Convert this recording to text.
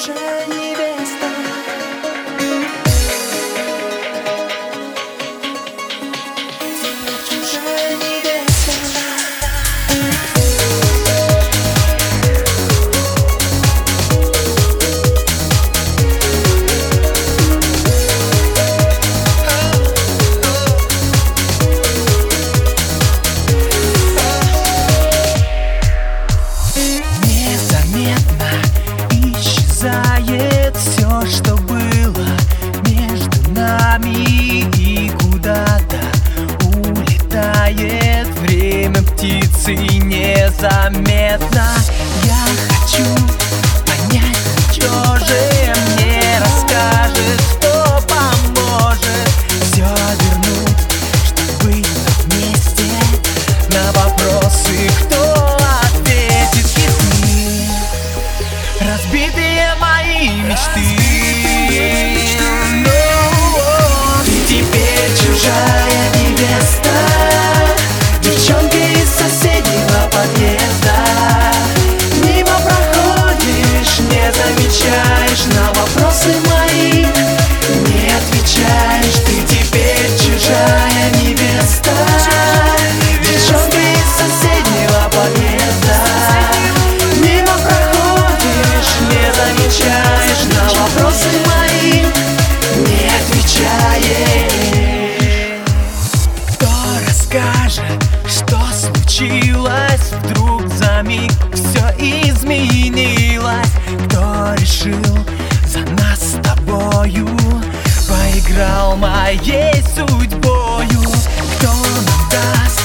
чужая невеста. Чужая невеста. Исчезает все, что было между нами, и куда-то улетает время птицы незаметно. Я хочу понять, кто же мне расскажет, кто поможет все вернуть, чтобы быть вместе. На вопросы кто ответит, если разбитые мои мечты. Ты теперь чужая невеста, девчонка из соседнего подъезда. Мимо проходишь, не замечаешь, на вопросы мои не отвечаешь. Ты теперь чужая невеста, девчонка из соседнего подъезда. Мимо проходишь, не замечаешь, на вопросы мои не отвечаешь. Кто расскажет, что случилось? Вдруг за миг все изменилось. Кто решил за нас с тобою, поиграл моей судьбою? Кто нам даст